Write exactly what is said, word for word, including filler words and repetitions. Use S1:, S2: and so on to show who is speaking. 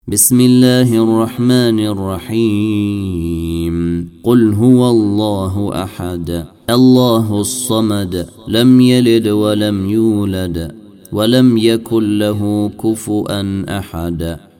S1: بسم الله الرحمن الرحيم قل هو الله أحد الله الصمد لم يلد ولم يولد ولم يكن له كفؤا أحد